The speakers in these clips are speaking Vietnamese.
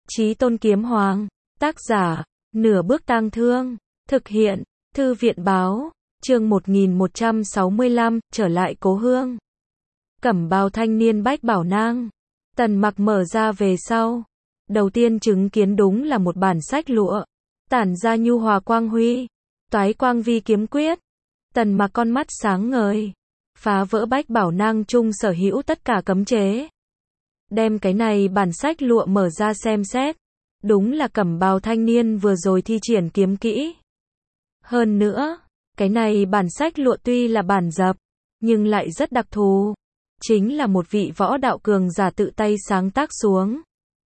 Chí Tôn Kiếm Hoàng, tác giả, Nửa Bước Tang Thương, thực hiện, Thư viện báo, chương 1165, trở lại cố hương. Cẩm bào thanh niên bách bảo nang. Tần Mặc mở ra về sau. Đầu tiên chứng kiến đúng là một bản sách lụa. Tản ra nhu hòa quang huy. Toái quang vi kiếm quyết. Tần Mặc con mắt sáng ngời. Phá vỡ bách bảo nang chung sở hữu tất cả cấm chế. Đem cái này bản sách lụa mở ra xem xét. Đúng là cẩm bào thanh niên vừa rồi thi triển kiếm kỹ. Hơn nữa, cái này bản sách lụa tuy là bản dập, nhưng lại rất đặc thù. Chính là một vị võ đạo cường giả tự tay sáng tác xuống.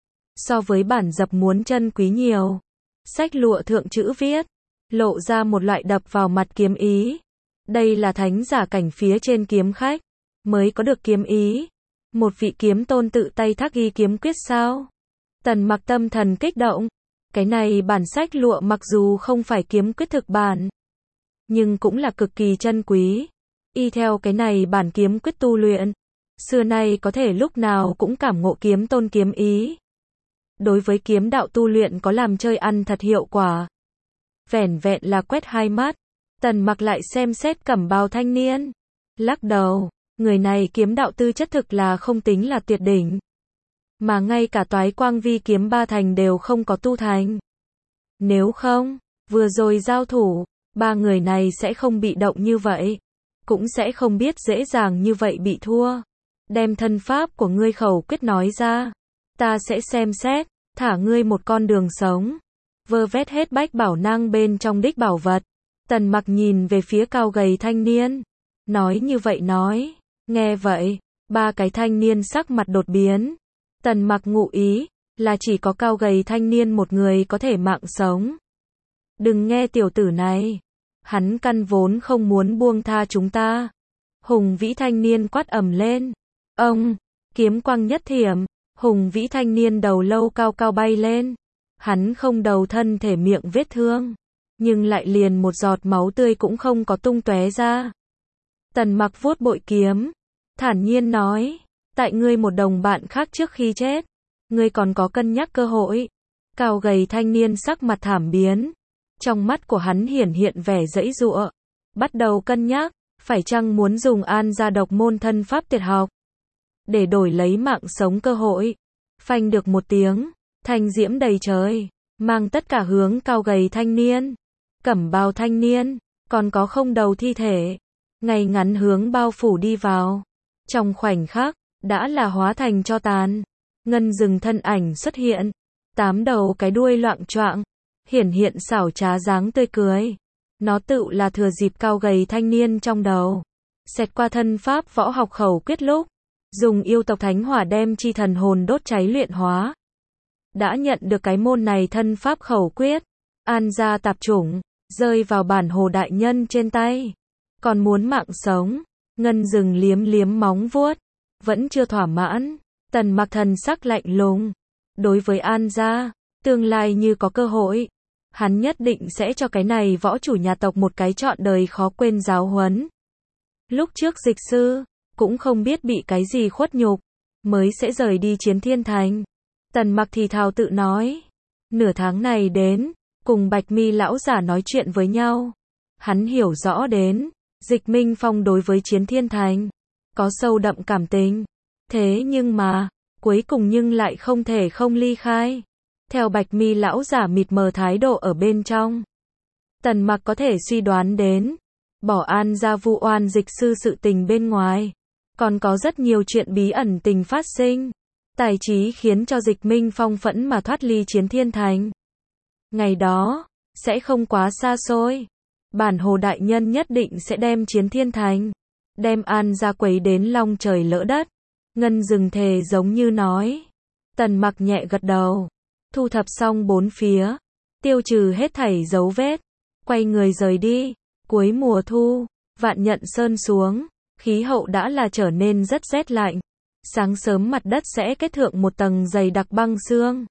So với bản dập muốn chân quý nhiều. Sách lụa thượng chữ viết, lộ ra một loại đập vào mặt kiếm ý. Đây là thánh giả cảnh phía trên kiếm khách, mới có được kiếm ý. Một vị kiếm tôn tự tay thác ghi kiếm quyết sao? Tần Mặc tâm thần kích động. Cái này bản sách lụa mặc dù không phải kiếm quyết thực bản, nhưng cũng là cực kỳ chân quý. Y theo cái này bản kiếm quyết tu luyện, xưa nay có thể lúc nào cũng cảm ngộ kiếm tôn kiếm ý. Đối với kiếm đạo tu luyện có làm chơi ăn thật hiệu quả. Vẻn vẹn là quét hai mắt, Tần Mặc lại xem xét cẩm bào thanh niên. Lắc đầu, người này kiếm đạo tư chất thực là không tính là tuyệt đỉnh. Mà ngay cả toái quang vi kiếm ba thành đều không có tu thành. Nếu không, vừa rồi giao thủ, ba người này sẽ không bị động như vậy. Cũng sẽ không biết dễ dàng như vậy bị thua. Đem thân pháp của ngươi khẩu quyết nói ra. Ta sẽ xem xét, thả ngươi một con đường sống. Vơ vét hết bách bảo nang bên trong đích bảo vật. Tần Mặc nhìn về phía cao gầy thanh niên. Nói như vậy nói. Nghe vậy, ba cái thanh niên sắc mặt đột biến. Tần Mặc ngụ ý, là chỉ có cao gầy thanh niên một người có thể mạng sống. Đừng nghe tiểu tử này. Hắn căn vốn không muốn buông tha chúng ta. Hùng vĩ thanh niên quát ầm lên. Ông, kiếm quang nhất thiểm. Hùng vĩ thanh niên đầu lâu cao cao bay lên. Hắn không đầu thân thể miệng vết thương. Nhưng lại liền một giọt máu tươi cũng không có tung tóe ra. Tần Mặc vuốt bội kiếm. Thản nhiên nói. Tại ngươi một đồng bạn khác trước khi chết. Ngươi còn có cân nhắc cơ hội. Cao gầy thanh niên sắc mặt thảm biến. Trong mắt của hắn hiển hiện vẻ giãy giụa. Bắt đầu cân nhắc. Phải chăng muốn dùng an gia độc môn thân pháp tuyệt học. Để đổi lấy mạng sống cơ hội. Phanh được một tiếng. Thanh diễm đầy trời. Mang tất cả hướng cao gầy thanh niên. Cẩm bào thanh niên. Còn có không đầu thi thể. Ngay ngắn hướng bao phủ đi vào. Trong khoảnh khắc. Đã là hóa thành tro tàn. Ngân rừng thân ảnh xuất hiện. 8 đầu cái đuôi loạng choạng. Hiển hiện xảo trá dáng tươi cười. Nó tự là thừa dịp cao gầy thanh niên trong đầu. Xẹt qua thân pháp võ học khẩu quyết lúc. Dùng yêu tộc thánh hỏa đem chi thần hồn đốt cháy luyện hóa. Đã nhận được cái môn này thân pháp khẩu quyết. An gia tạp chủng. Rơi vào bản hồ đại nhân trên tay. Còn muốn mạng sống. Ngân rừng liếm liếm móng vuốt. Vẫn chưa thỏa mãn. Tần Mặc thần sắc lạnh lùng. Đối với An gia, tương lai như có cơ hội, hắn nhất định sẽ cho cái này võ chủ nhà tộc một cái trọn đời khó quên giáo huấn. Lúc trước dịch sư, cũng không biết bị cái gì khuất nhục, mới sẽ rời đi Chiến Thiên Thành. Tần Mặc thì thào tự nói. Nửa tháng này đến, cùng Bạch Mi lão giả nói chuyện với nhau. Hắn hiểu rõ đến, Dịch Minh Phong đối với Chiến Thiên Thành có sâu đậm cảm tình. Thế nhưng mà, cuối cùng nhưng lại không thể không ly khai. Theo Bạch Mi lão giả mịt mờ thái độ ở bên trong. Tần Mặc có thể suy đoán đến. Bỏ An gia vu oan dịch sư sự tình bên ngoài. Còn có rất nhiều chuyện bí ẩn tình phát sinh. Tài trí khiến cho Dịch Minh Phong phẫn mà thoát ly Chiến Thiên Thành. Ngày đó, sẽ không quá xa xôi. Bản hồ đại nhân nhất định sẽ đem Chiến Thiên Thành. Đem An gia quấy đến long trời lỡ đất. Ngân rừng thề giống như nói. Tần Mặc nhẹ gật đầu. Thu thập xong bốn phía. Tiêu trừ hết thảy dấu vết. Quay người rời đi. Cuối mùa thu. Vạn Nhận Sơn xuống. Khí hậu đã là trở nên rất rét lạnh. Sáng sớm mặt đất sẽ kết thượng một tầng dày đặc băng sương.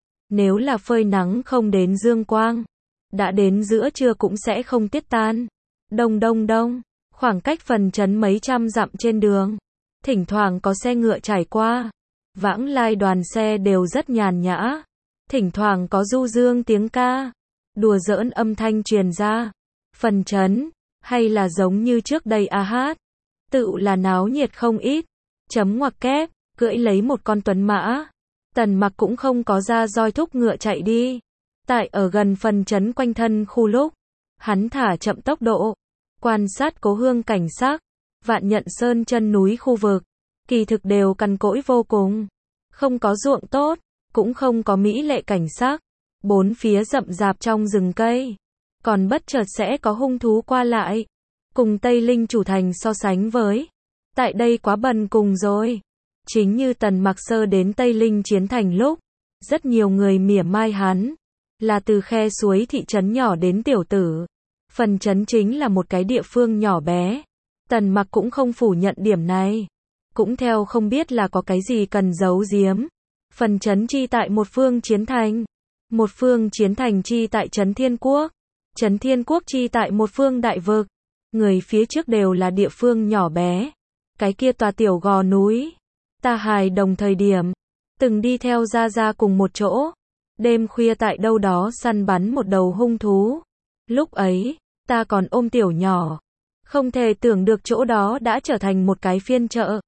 Nếu là phơi nắng không đến dương quang. Đã đến giữa trưa cũng sẽ không tiết tan. Đông đông đông. Khoảng cách phần trấn mấy trăm dặm trên đường. Thỉnh thoảng có xe ngựa trải qua. Vãng lai đoàn xe đều rất nhàn nhã. Thỉnh thoảng có du dương tiếng ca, đùa giỡn âm thanh truyền ra. Phần trấn, hay là giống như trước đây hát, tự là náo nhiệt không ít. Chấm ngoặc kép, cưỡi lấy một con tuấn mã. Tần Mặc cũng không có ra roi thúc ngựa chạy đi. Tại ở gần phần trấn quanh thân khu lúc, hắn thả chậm tốc độ, quan sát Cố Hương cảnh sắc. Vạn Nhận Sơn chân núi khu vực, kỳ thực đều cằn cỗi vô cùng. Không có ruộng tốt, cũng không có mỹ lệ cảnh sắc. Bốn phía rậm rạp trong rừng cây, còn bất chợt sẽ có hung thú qua lại. Cùng Tây Linh chủ thành so sánh với, tại đây quá bần cùng rồi. Chính như Tần Mặc sơ đến Tây Linh chiến thành lúc, rất nhiều người mỉa mai hắn, là từ khe suối thị trấn nhỏ đến tiểu tử. Phần trấn chính là một cái địa phương nhỏ bé. Tần Mặc cũng không phủ nhận điểm này. Cũng theo không biết là có cái gì cần giấu giếm. Phần trấn chi tại một phương chiến thành. Một phương chiến thành chi tại trấn Thiên Quốc. Trấn Thiên Quốc chi tại một phương đại vực. Người phía trước đều là địa phương nhỏ bé. Cái kia tòa tiểu gò núi. Ta hài đồng thời điểm, từng đi theo Gia Gia cùng một chỗ. Đêm khuya tại đâu đó săn bắn một đầu hung thú. Lúc ấy, ta còn ôm tiểu nhỏ. Không thể tưởng được chỗ đó đã trở thành một cái phiên chợ.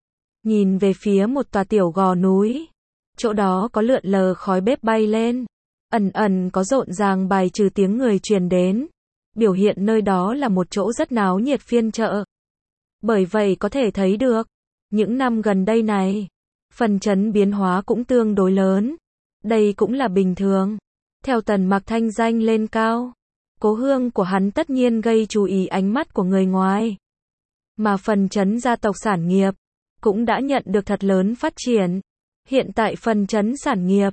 Nhìn về phía một tòa tiểu gò núi. Chỗ đó có lượn lờ khói bếp bay lên. Ẩn ẩn có rộn ràng bài trừ tiếng người truyền đến. Biểu hiện nơi đó là một chỗ rất náo nhiệt phiên chợ. Bởi vậy có thể thấy được, những năm gần đây này, phần trấn biến hóa cũng tương đối lớn. Đây cũng là bình thường. Theo Tần Mặc thanh danh lên cao, Cố Hương của hắn tất nhiên gây chú ý ánh mắt của người ngoài. Mà phần trấn gia tộc sản nghiệp cũng đã nhận được thật lớn phát triển. Hiện tại phần trấn sản nghiệp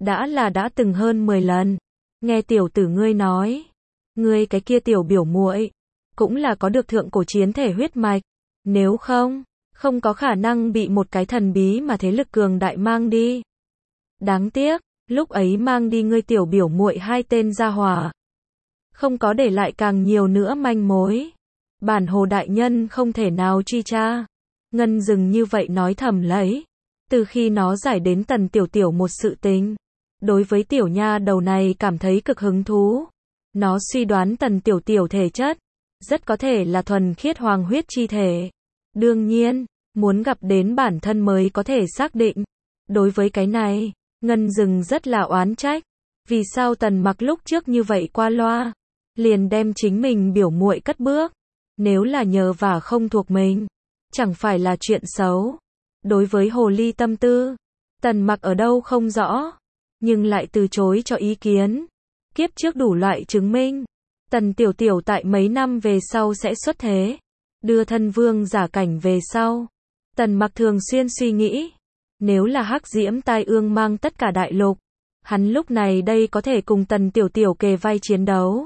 đã từng hơn 10 lần. Nghe tiểu tử ngươi nói, ngươi cái kia tiểu biểu muội cũng là có được thượng cổ chiến thể huyết mạch, nếu không có khả năng bị một cái thần bí mà thế lực cường đại mang đi. Đáng tiếc, lúc ấy mang đi ngươi tiểu biểu muội hai tên gia hỏa, không có để lại càng nhiều nữa manh mối. Bản Hồ đại nhân không thể nào truy tra. Ngân Dừng như vậy nói thầm lấy. Từ khi nó giải đến Tần Tiểu Tiểu một sự tình, đối với tiểu nha đầu này cảm thấy cực hứng thú. Nó suy đoán Tần Tiểu Tiểu thể chất rất có thể là thuần khiết hoàng huyết chi thể. Đương nhiên, muốn gặp đến bản thân mới có thể xác định. Đối với cái này, Ngân Dừng rất là oán trách. Vì sao Tần Mặc lúc trước như vậy qua loa, liền đem chính mình biểu muội cất bước. Nếu là nhờ vả không thuộc mình, chẳng phải là chuyện xấu. Đối với hồ ly tâm tư, Tần Mặc ở đâu không rõ, nhưng lại từ chối cho ý kiến. Kiếp trước đủ loại chứng minh, Tần Tiểu Tiểu tại mấy năm về sau sẽ xuất thế, đưa thân vương giả cảnh về sau. Tần Mặc thường xuyên suy nghĩ, nếu là Hắc Diễm Tai Ương mang tất cả đại lục, hắn lúc này đây có thể cùng Tần Tiểu Tiểu kề vai chiến đấu.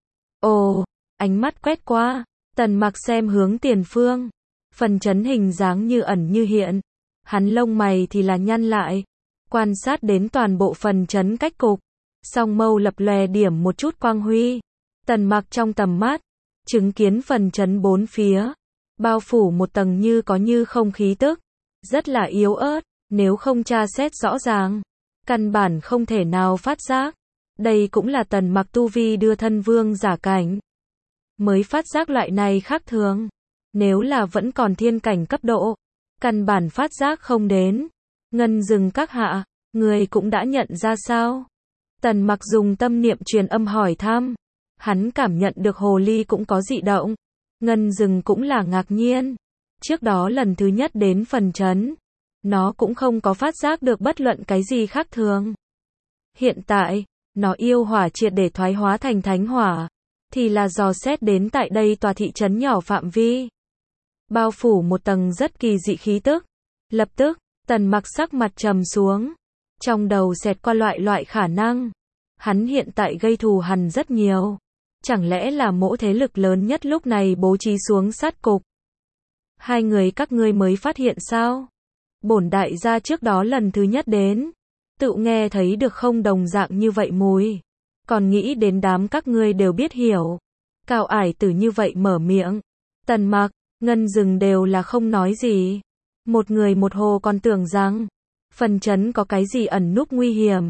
Ồ, ánh mắt quét qua, Tần Mặc xem hướng tiền phương. Phần trấn hình dáng như ẩn như hiện. Hắn lông mày thì là nhăn lại, quan sát đến toàn bộ phần trấn cách cục. Song mâu lập lòe điểm một chút quang huy. Tần Mặc trong tầm mắt, chứng kiến phần trấn bốn phía, bao phủ một tầng như có như không khí tức, rất là yếu ớt, nếu không tra xét rõ ràng, căn bản không thể nào phát giác. Đây cũng là Tần Mặc tu vi đưa thân vương giả cảnh, mới phát giác loại này khác thường. Nếu là vẫn còn thiên cảnh cấp độ, căn bản phát giác không đến. Ngân Dừng các hạ, người cũng đã nhận ra sao? Tần Mặc dùng tâm niệm truyền âm hỏi thăm. Hắn cảm nhận được hồ ly cũng có dị động. Ngân Dừng cũng là ngạc nhiên. Trước đó lần thứ nhất đến phần trấn, nó cũng không có phát giác được bất luận cái gì khác thường. Hiện tại, nó yêu hỏa triệt để thoái hóa thành thánh hỏa, thì là dò xét đến tại đây tòa thị trấn nhỏ phạm vi, bao phủ một tầng rất kỳ dị khí tức. Lập tức, Tần Mặc sắc mặt trầm xuống, trong đầu xẹt qua loại khả năng. Hắn hiện tại gây thù hằn rất nhiều. Chẳng lẽ là mỗ thế lực lớn nhất lúc này bố trí xuống sát cục? Hai người các ngươi mới phát hiện sao? Bổn đại gia trước đó lần thứ nhất đến, tự nghe thấy được không đồng dạng như vậy mùi. Còn nghĩ đến đám các ngươi đều biết hiểu. Cao Ải Tử như vậy mở miệng. Tần Mặc, Ngân Dừng đều là không nói gì. Một người một hồ còn tưởng rằng phần trấn có cái gì ẩn núp nguy hiểm.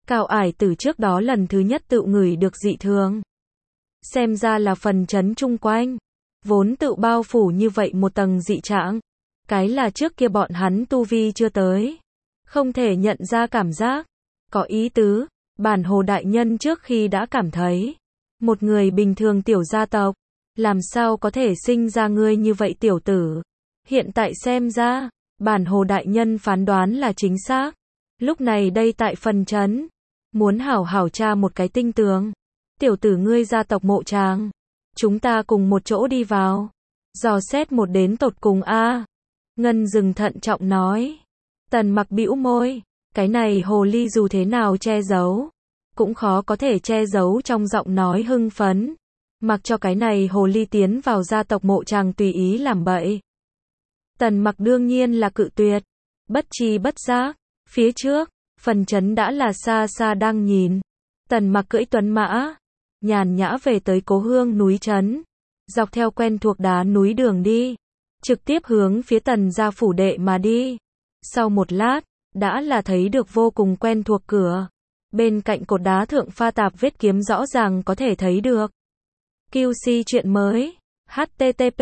Cao Ải Tử trước đó lần thứ nhất tự ngửi được dị thường. Xem ra là phần trấn chung quanh vốn tự bao phủ như vậy một tầng dị trạng. Cái là trước kia bọn hắn tu vi chưa tới, không thể nhận ra cảm giác. Có ý tứ, bản Hồ đại nhân trước khi đã cảm thấy, một người bình thường tiểu gia tộc, làm sao có thể sinh ra ngươi như vậy tiểu tử. Hiện tại xem ra, bản Hồ đại nhân phán đoán là chính xác. Lúc này đây tại phần trấn, muốn hảo hảo tra một cái tinh tường. Tiểu tử ngươi gia tộc Mộ Tràng, chúng ta cùng một chỗ đi vào, dò xét một đến tột cùng a. Ngân Dừng thận trọng nói. Tần Mặc bĩu môi, cái này hồ ly dù thế nào che giấu, cũng khó có thể che giấu trong giọng nói hưng phấn. Mặc cho cái này hồ ly tiến vào gia tộc Mộ Tràng tùy ý làm bậy. Tần Mặc đương nhiên là cự tuyệt. Bất tri bất giác, phía trước, phần trấn đã là xa xa đang nhìn. Tần Mặc cưỡi tuấn mã, nhàn nhã về tới Cố Hương núi trấn, dọc theo quen thuộc đá núi đường đi, trực tiếp hướng phía Tần gia phủ đệ mà đi. Sau một lát, đã là thấy được vô cùng quen thuộc cửa. Bên cạnh cột đá thượng pha tạp vết kiếm rõ ràng có thể thấy được. QC chuyện mới. http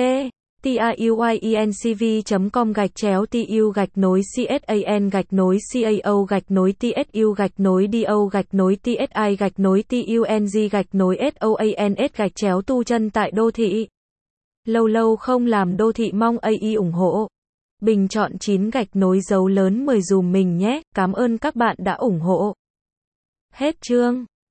tu chân tại đô thị. Lâu lâu không làm đô thị mong AI ủng hộ. Bình chọn 9 dấu lớn 10 dùm mình nhé. Cảm ơn các bạn đã ủng hộ. Hết chương.